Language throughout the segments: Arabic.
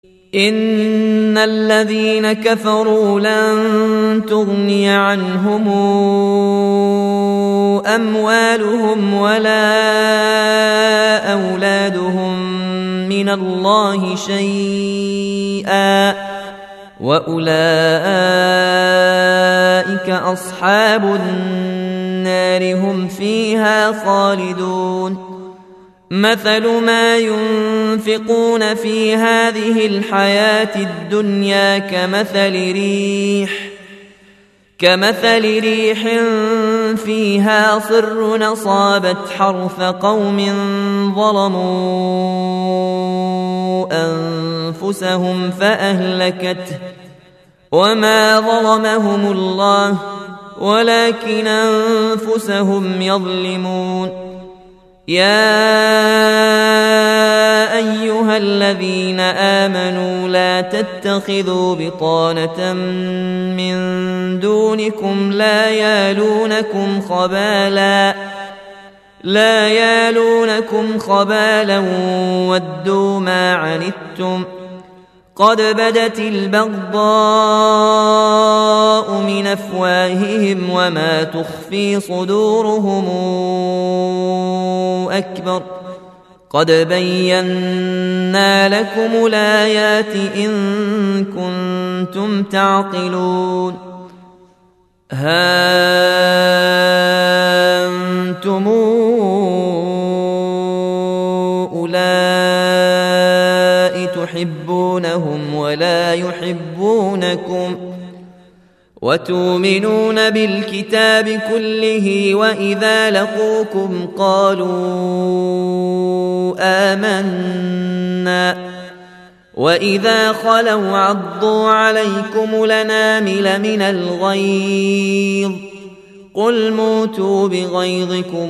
إن الذين كفروا لن تغني عنهم أموالهم ولا أولادهم من الله شيئا وأولئك أصحاب النار هم فيها خالدون مثل ما ينفقون في هذه الحياة الدنيا كمثل ريح فيها صر أصابت حرث قوم ظلموا أنفسهم فأهلكته وما ظلمهم الله ولكن أنفسهم يظلمون يا أيها الذين آمنوا لا تتخذوا بطانة من دونكم لا يالونكم خبالا ودوا ما عنتم قد بدت البغضاء من أفواههم وما تخفي صدورهم أكبر قد بينا لكم الآيات إن كنتم تعقلون ها أنتم أولئك تحبونهم ولا يحبونكم وتؤمنون بالكتاب كله وإذا لقوكم قالوا آمنا وإذا خلوا عضوا عليكم الأنامل من الغيظ قل موتوا بغيظكم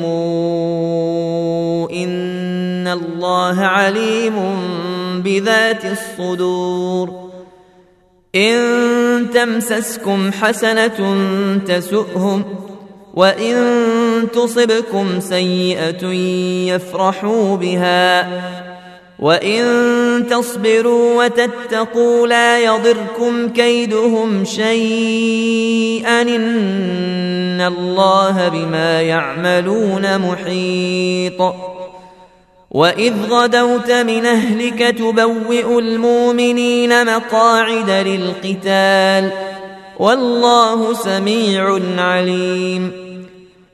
إن الله عليم بذات الصدور إن تمسسكم حسنة تسؤهم وإن تصبكم سيئة يفرحوا بها وإن تصبروا وتتقوا لا يضركم كيدهم شيئا إن الله بما يعملون محيط وإذ غدوت من أهلك تبوئ المؤمنين مقاعد للقتال والله سميع عليم